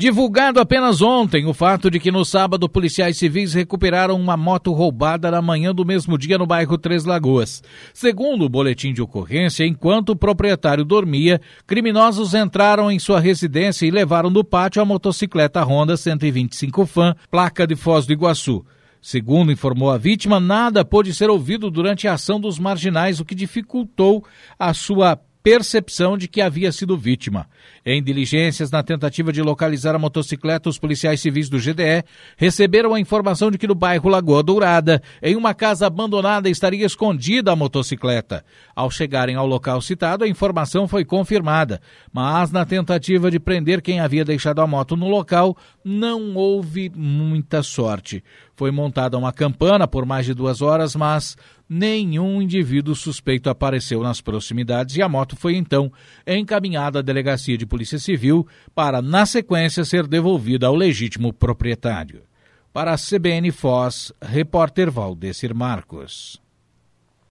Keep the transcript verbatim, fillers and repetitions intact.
Divulgado apenas ontem o fato de que no sábado policiais civis recuperaram uma moto roubada na manhã do mesmo dia no bairro Três Lagoas. Segundo o boletim de ocorrência, enquanto o proprietário dormia, criminosos entraram em sua residência e levaram do pátio a motocicleta Honda cento e vinte e cinco Fan, placa de Foz do Iguaçu. Segundo informou a vítima, nada pôde ser ouvido durante a ação dos marginais, o que dificultou a sua percepção de que havia sido vítima. Em diligências na tentativa de localizar a motocicleta, os policiais civis do G D E receberam a informação de que no bairro Lagoa Dourada, em uma casa abandonada, estaria escondida a motocicleta. Ao chegarem ao local citado, a informação foi confirmada, mas na tentativa de prender quem havia deixado a moto no local, não houve muita sorte. Foi montada uma campana por mais de duas horas, mas nenhum indivíduo suspeito apareceu nas proximidades e a moto foi então encaminhada à delegacia de Polícia Civil para, na sequência, ser devolvida ao legítimo proprietário. Para a C B N Foz, repórter Valdecir Marcos.